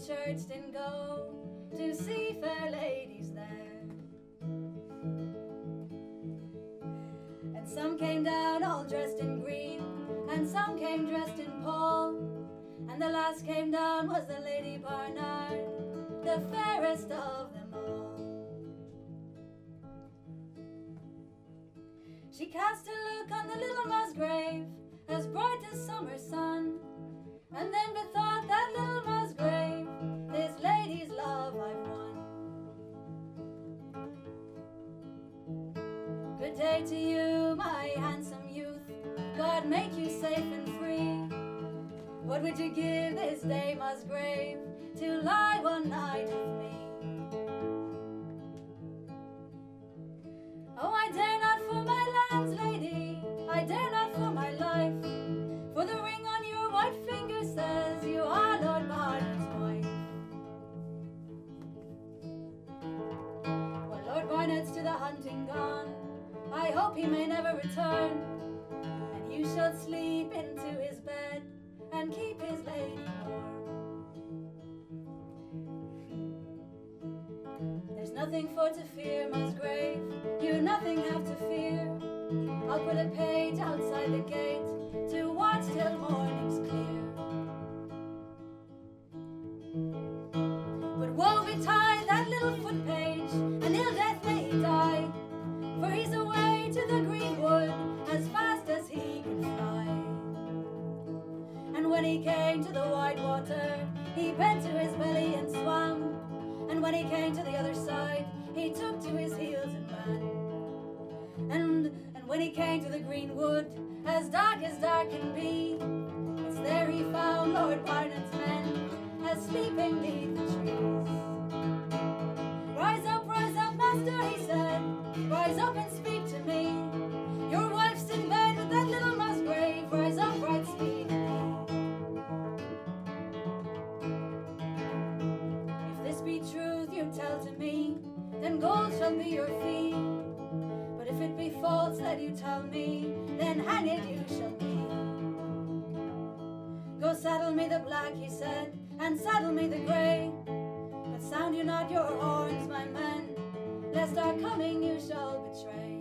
church didn't go to see fair ladies there. And some came down all dressed in green, and some came dressed in pall, and the last came down was the Lady Barnard, the fairest of them all. She cast a look on the little Musgrave, as bright as summer sun, and then bethought that little Musgrave, this lady's love I've won. Good day to you, my handsome youth, God make you safe and free. What would you give this day, Musgrave, to lie one night with me? Oh, I dare not for my lands, lady, I dare not for my life, for the ring on your white finger says you are Lord Barnard's wife. Well, Lord Barnard's to the hunting gone, I hope he may never return, and you shall sleep into his bed and keep his lady warm. There's nothing for to fear, Musgrave, you nothing have to fear. I'll put a page outside the gate to watch till morning's clear. But woe betide that little foot page, and ill death may he die, for he's away to the greenwood as fast as he can fly. And when he came to the wide water, he bent to his belly and swam, and when he came to the other side, he took to his heels and ran. And when he came to the greenwood, as dark can be, it's there he found Lord Barnard's men, as sleeping neath the trees. Rise up, master, he said, rise up and speak to me. Your wife's in bed with that little Musgrave, rise up right speedily. If this be truth you tell to me, then gold shall be your fee. But if it be false that you tell me, then hanged you shall be. Go saddle me the black, he said, and saddle me the grey, but sound you not your horns, my men, lest our coming you shall betray.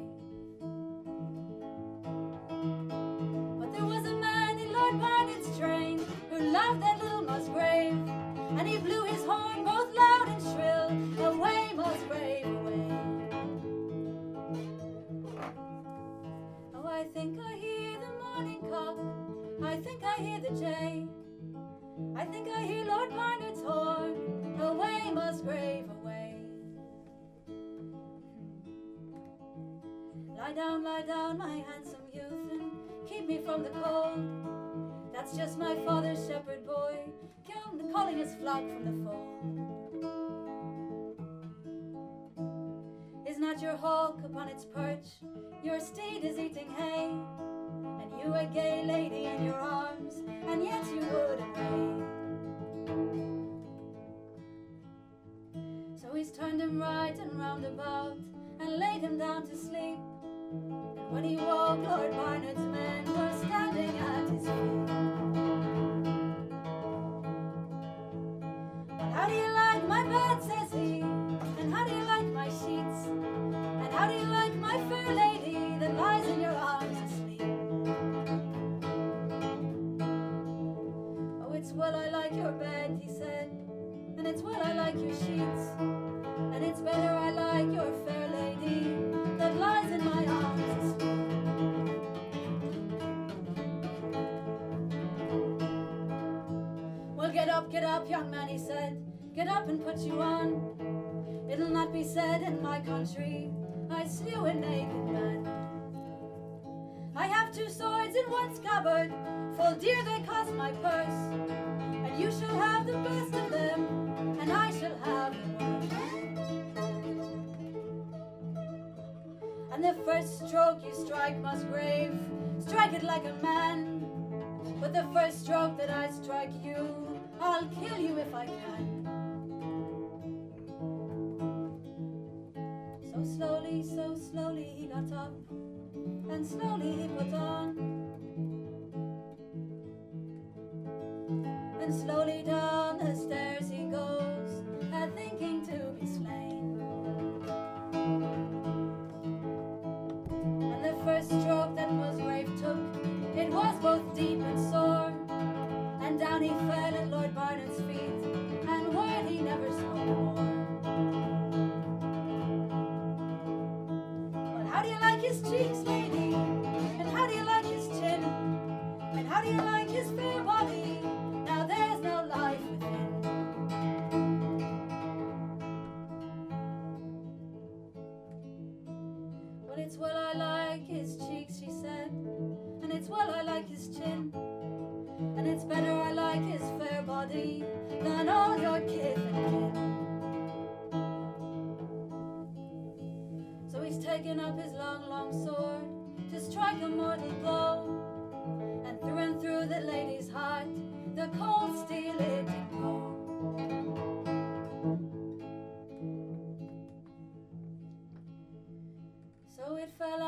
But there was a man in Lord Barnard's train who loved that little Musgrave, and he blew his horn both loud and shrill, away, Musgrave, away. Oh, I think I hear the morning cock, I think I hear the jay, I think I hear Lord Barnard's horn, away, Musgrave, away. Lie down, my handsome youth, and keep me from the cold. That's just my father's shepherd boy, calling his flock from the fold. Is not your hawk upon its perch, your steed is eating hay, and you a gay lady in your arms, and yet you would away. So he's turned him right and round about, and laid him down to sleep. And when he woke, Lord Barnard's men were standing at his feet. Well, how do you like my bed, says he, and how do you like my sheets, and how do you like my fair lady that lies in your arms asleep? Oh, it's well I like your bed, he said, and it's well I like your sheets, and it's better I like your fair lady that lies in my arms asleep. Well, get up, young man, he said, get up and put you on. It'll not be said in my country I slew a naked man. I have 2 swords in one scabbard, full dear they cost my purse, and you shall have the best of them, and I shall have the worst. And the first stroke you strike, Musgrave, strike it like a man, but the first stroke that I strike you, I'll kill you if I can. So slowly he got up, and slowly he put on, and slowly down the stairs he goes. how do you like his cheeks, lady? And how do you like his chin? And how do you like his fair body? Now there's no life within. Well, it's well I like his cheeks, she said, and it's well I like his chin, and it's better I like his fair body than all your kith and kin. So he's taken up his long, long sword to strike a mortal blow, and through that lady's heart the cold steel it did go. So it fell